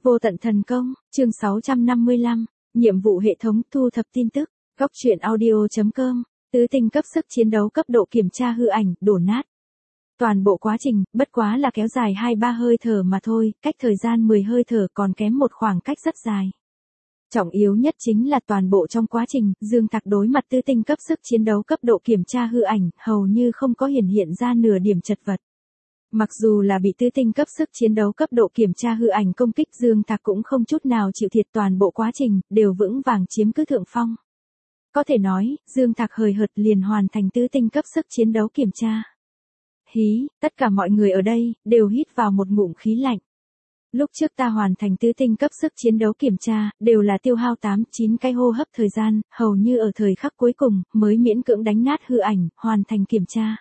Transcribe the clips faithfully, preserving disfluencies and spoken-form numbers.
Vô tận thần công, chương sáu trăm năm mươi lăm, nhiệm vụ hệ thống thu thập tin tức, góc truyện audio.com, tứ tinh cấp sức chiến đấu cấp độ kiểm tra hư ảnh, đổ nát. Toàn bộ quá trình, bất quá là kéo dài hai ba hơi thở mà thôi, cách thời gian mười hơi thở còn kém một khoảng cách rất dài. Trọng yếu nhất chính là toàn bộ trong quá trình, Dương Thạc đối mặt tứ tinh cấp sức chiến đấu cấp độ kiểm tra hư ảnh, hầu như không có hiển hiện ra nửa điểm chật vật. Mặc dù là bị tứ tinh cấp sức chiến đấu cấp độ kiểm tra hư ảnh công kích, Dương Thạc cũng không chút nào chịu thiệt, toàn bộ quá trình, đều vững vàng chiếm cứ thượng phong. Có thể nói, Dương Thạc hời hợt liền hoàn thành tứ tinh cấp sức chiến đấu kiểm tra. Hí, tất cả mọi người ở đây, đều hít vào một ngụm khí lạnh. Lúc trước ta hoàn thành tứ tinh cấp sức chiến đấu kiểm tra, đều là tiêu hao tám chín cái hô hấp thời gian, hầu như ở thời khắc cuối cùng, mới miễn cưỡng đánh nát hư ảnh, hoàn thành kiểm tra.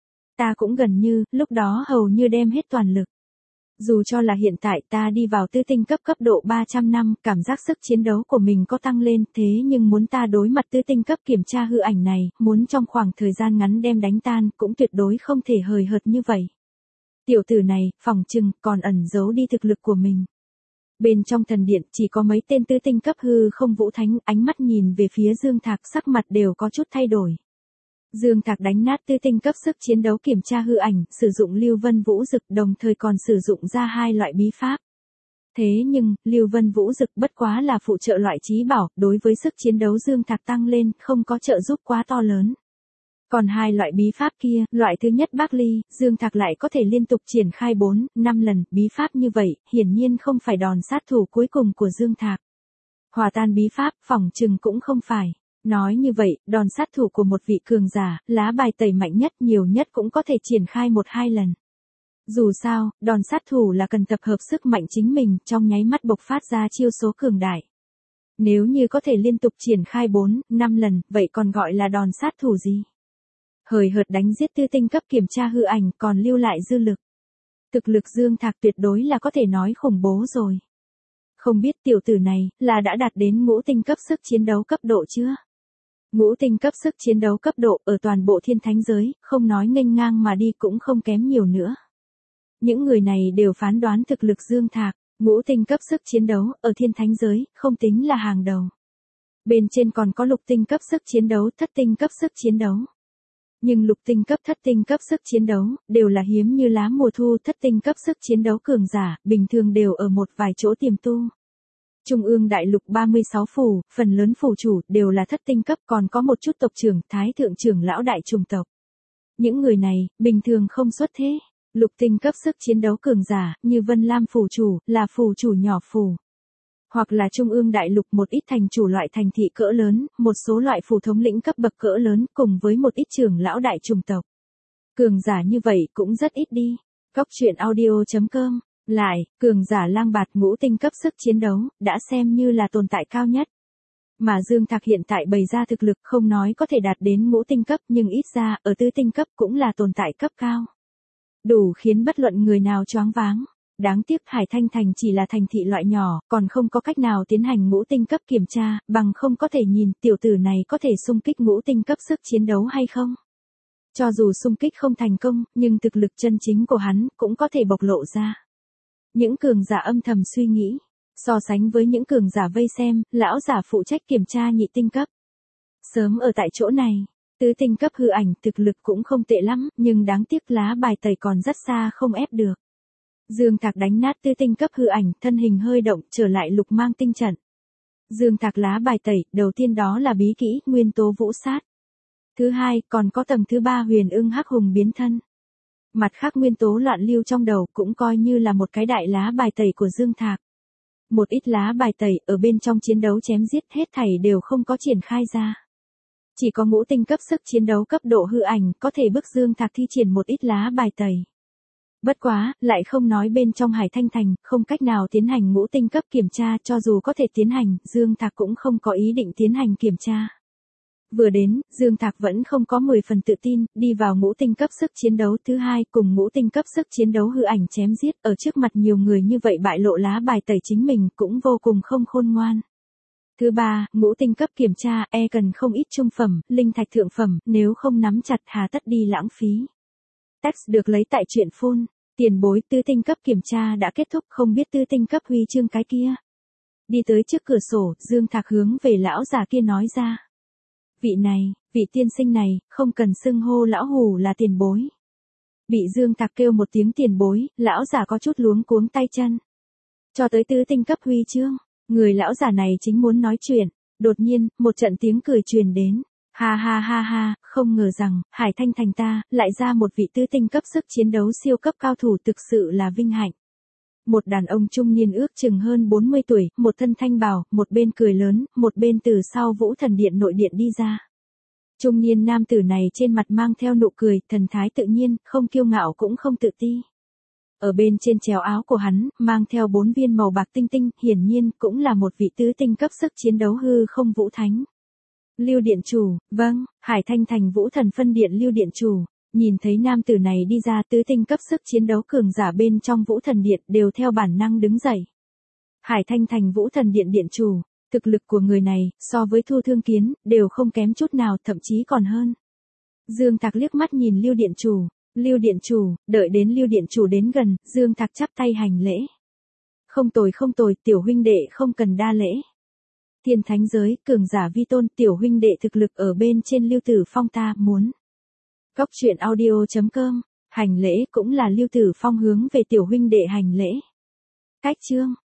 Ta cũng gần như, lúc đó hầu như đem hết toàn lực. Dù cho là hiện tại ta đi vào tứ tinh cấp cấp độ ba trăm năm, cảm giác sức chiến đấu của mình có tăng lên, thế nhưng muốn ta đối mặt tứ tinh cấp kiểm tra hư ảnh này, muốn trong khoảng thời gian ngắn đem đánh tan, cũng tuyệt đối không thể hời hợt như vậy. Tiểu tử này, phỏng chừng, còn ẩn giấu đi thực lực của mình. Bên trong thần điện, chỉ có mấy tên tứ tinh cấp hư không vũ thánh, ánh mắt nhìn về phía Dương Thạc, sắc mặt đều có chút thay đổi. Dương Thạc đánh nát tứ tinh cấp sức chiến đấu kiểm tra hư ảnh, sử dụng Lưu Vân Vũ Dực, đồng thời còn sử dụng ra hai loại bí pháp. Thế nhưng, Lưu Vân Vũ Dực bất quá là phụ trợ loại trí bảo, đối với sức chiến đấu Dương Thạc tăng lên, không có trợ giúp quá to lớn. Còn hai loại bí pháp kia, loại thứ nhất Bác Ly, Dương Thạc lại có thể liên tục triển khai bốn, năm lần, bí pháp như vậy, hiển nhiên không phải đòn sát thủ cuối cùng của Dương Thạc. Hòa tan bí pháp, phỏng chừng cũng không phải. Nói như vậy, đòn sát thủ của một vị cường giả, lá bài tẩy mạnh nhất nhiều nhất cũng có thể triển khai một hai lần. Dù sao, đòn sát thủ là cần tập hợp sức mạnh chính mình, trong nháy mắt bộc phát ra chiêu số cường đại. Nếu như có thể liên tục triển khai bốn, năm lần, vậy còn gọi là đòn sát thủ gì? Hời hợt đánh giết tư tinh cấp kiểm tra hư ảnh, còn lưu lại dư lực. Thực lực Dương Thạc tuyệt đối là có thể nói khủng bố rồi. Không biết tiểu tử này, là đã đạt đến ngũ tinh cấp sức chiến đấu cấp độ chưa? Ngũ tinh cấp sức chiến đấu cấp độ ở toàn bộ thiên thánh giới, không nói nghênh ngang mà đi cũng không kém nhiều nữa. Những người này đều phán đoán thực lực Dương Thạc, ngũ tinh cấp sức chiến đấu ở thiên thánh giới, không tính là hàng đầu. Bên trên còn có lục tinh cấp sức chiến đấu, thất tinh cấp sức chiến đấu. Nhưng lục tinh cấp thất tinh cấp sức chiến đấu, đều là hiếm như lá mùa thu, thất tinh cấp sức chiến đấu cường giả, bình thường đều ở một vài chỗ tiềm tu. Trung ương đại lục ba mươi sáu phủ, phần lớn phủ chủ đều là thất tinh cấp, còn có một chút tộc trưởng, thái thượng trưởng lão đại trùng tộc. Những người này, bình thường không xuất thế. Lục tinh cấp sức chiến đấu cường giả, như Vân Lam phủ chủ, là phủ chủ nhỏ phủ. Hoặc là trung ương đại lục một ít thành chủ loại thành thị cỡ lớn, một số loại phủ thống lĩnh cấp bậc cỡ lớn, cùng với một ít trưởng lão đại trùng tộc. Cường giả như vậy cũng rất ít đi. Góc truyện audio.com. Lại, cường giả lang bạt ngũ tinh cấp sức chiến đấu, đã xem như là tồn tại cao nhất. Mà Dương Thạc hiện tại bày ra thực lực không nói có thể đạt đến ngũ tinh cấp, nhưng ít ra, ở tứ tinh cấp cũng là tồn tại cấp cao. Đủ khiến bất luận người nào choáng váng. Đáng tiếc Hải Thanh Thành chỉ là thành thị loại nhỏ, còn không có cách nào tiến hành ngũ tinh cấp kiểm tra, bằng không có thể nhìn tiểu tử này có thể xung kích ngũ tinh cấp sức chiến đấu hay không. Cho dù xung kích không thành công, nhưng thực lực chân chính của hắn cũng có thể bộc lộ ra. Những cường giả âm thầm suy nghĩ, so sánh với những cường giả vây xem, lão giả phụ trách kiểm tra nhị tinh cấp. Sớm ở tại chỗ này, tứ tinh cấp hư ảnh thực lực cũng không tệ lắm, nhưng đáng tiếc lá bài tẩy còn rất xa không ép được. Dương Thạc đánh nát tứ tinh cấp hư ảnh, thân hình hơi động, trở lại lục mang tinh trận. Dương Thạc lá bài tẩy, đầu tiên đó là bí kỹ, nguyên tố vũ sát. Thứ hai, còn có tầng thứ ba huyền ưng hắc hùng biến thân. Mặt khác nguyên tố loạn lưu trong đầu cũng coi như là một cái đại lá bài tẩy của Dương Thạc. Một ít lá bài tẩy ở bên trong chiến đấu chém giết hết thảy đều không có triển khai ra. Chỉ có ngũ tinh cấp sức chiến đấu cấp độ hư ảnh có thể bức Dương Thạc thi triển một ít lá bài tẩy. Bất quá, lại không nói bên trong Hải Thanh Thành, không cách nào tiến hành ngũ tinh cấp kiểm tra, cho dù có thể tiến hành, Dương Thạc cũng không có ý định tiến hành kiểm tra. Vừa đến, Dương Thạc vẫn không có mười phần tự tin, đi vào ngũ tinh cấp sức chiến đấu thứ hai, cùng ngũ tinh cấp sức chiến đấu hư ảnh chém giết, ở trước mặt nhiều người như vậy bại lộ lá bài tẩy chính mình, cũng vô cùng không khôn ngoan. Thứ ba, ngũ tinh cấp kiểm tra, e cần không ít trung phẩm, linh thạch thượng phẩm, nếu không nắm chặt hà tất đi lãng phí. Text được lấy tại truyện phun. Tiền bối, tứ tinh cấp kiểm tra đã kết thúc, không biết tứ tinh cấp huy chương cái kia. Đi tới trước cửa sổ, Dương Thạc hướng về lão già kia nói ra. Vị này, vị tiên sinh này, không cần xưng hô lão hù là tiền bối. Bị Dương Thạc kêu một tiếng tiền bối, lão già có chút luống cuống tay chân. Cho tới tứ tinh cấp huy chương, người lão già này chính muốn nói chuyện, đột nhiên, một trận tiếng cười truyền đến. Ha ha ha ha, không ngờ rằng, Hải Thanh Thành ta, lại ra một vị tứ tinh cấp sức chiến đấu siêu cấp cao thủ, thực sự là vinh hạnh. Một đàn ông trung niên ước chừng hơn bốn mươi tuổi, một thân thanh bào, một bên cười lớn, một bên từ sau Vũ Thần Điện nội điện đi ra. Trung niên nam tử này trên mặt mang theo nụ cười, thần thái tự nhiên, không kiêu ngạo cũng không tự ti. Ở bên trên chéo áo của hắn, mang theo bốn viên màu bạc tinh tinh, hiển nhiên cũng là một vị tứ tinh cấp sức chiến đấu hư không vũ thánh. Lưu điện chủ, vâng, Hải Thanh Thành Vũ Thần phân điện Lưu điện chủ, nhìn thấy nam tử này đi ra, tứ tinh cấp sức chiến đấu cường giả bên trong Vũ Thần Điện đều theo bản năng đứng dậy. Hải Thanh Thành Vũ Thần Điện điện chủ, thực lực của người này, so với Thu Thương Kiến, đều không kém chút nào, thậm chí còn hơn. Dương Thạc liếc mắt nhìn Lưu điện chủ, Lưu điện chủ, đợi đến Lưu điện chủ đến gần, Dương Thạc chắp tay hành lễ. Không tồi không tồi, tiểu huynh đệ không cần đa lễ. Thiên thánh giới, cường giả vi tôn, tiểu huynh đệ thực lực ở bên trên Lưu Tử Phong ta muốn. Góc truyện audio chấm com, hành lễ cũng là Lưu Tử Phong hướng về tiểu huynh đệ hành lễ. Cách chương